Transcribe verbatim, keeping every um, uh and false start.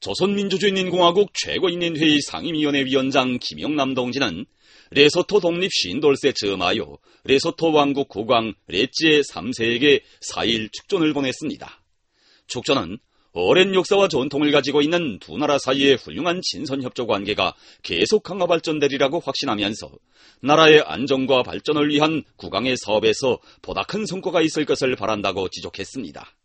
조선민주주의인민공화국 최고인민회의 상임위원회 위원장 김영남 동지는 레소토 독립 쉰돌세 즈음하여 레소토 왕국 국왕 렛지의 삼 세에게 사 일 축전을 보냈습니다. 축전은 오랜 역사와 전통을 가지고 있는 두 나라 사이의 훌륭한 친선협조 관계가 계속 강화 발전되리라고 확신하면서 나라의 안정과 발전을 위한 국왕의 사업에서 보다 큰 성과가 있을 것을 바란다고 지적했습니다.